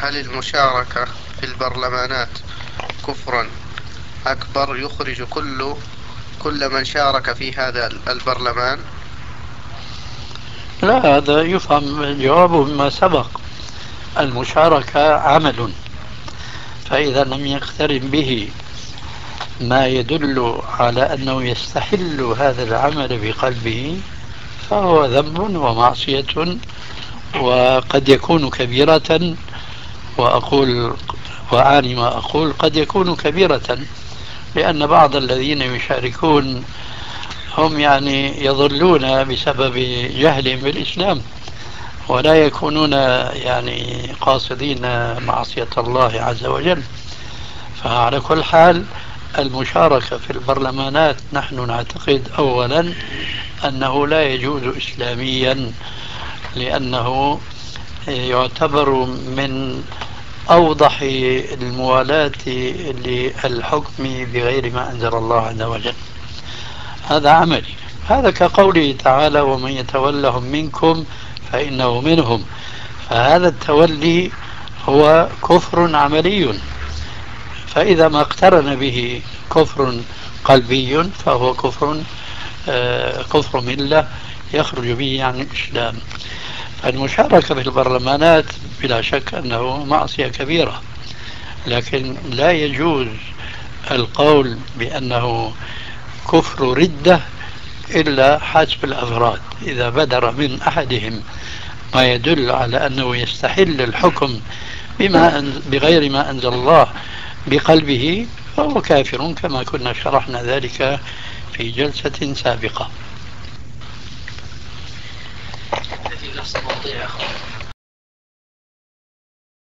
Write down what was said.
هل المشاركة في البرلمانات كفر أكبر يخرج كل من شارك في هذا البرلمان؟ لا، هذا يفهم الجواب مما سبق. المشاركة عمل، فإذا لم يقترن به ما يدل على أنه يستحل هذا العمل بقلبه فهو ذنب ومعصية، وقد يكون كبيرة. وأعني ما أقول قد يكون كبيرة، لأن بعض الذين يشاركون هم يضلون بسبب جهلهم بالإسلام، ولا يكونون قاصدين معصية الله عز وجل. فعلى كل حال المشاركة في البرلمانات نحن نعتقد أولا أنه لا يجوز إسلاميا، لأنه يعتبر من أوضح الموالاة للحكم بغير ما أنزل الله عز وجل. هذا عملي، هذا كقوله تعالى ومن يتولهم منكم فإنه منهم. فهذا التولي هو كفر عملي، فإذا ما اقترن به كفر قلبي فهو كفر ملة يخرج به عن الإسلام. فالمشاركة في البرلمانات بلا شك أنه معصية كبيرة، لكن لا يجوز القول بأنه كفر ردة إلا حسب الأفراد. إذا بدر من أحدهم ما يدل على أنه يستحل الحكم بغير ما أنزل الله بقلبه فهو كافر، كما كنا شرحنا ذلك في جلسة سابقة. في نفس الموضوع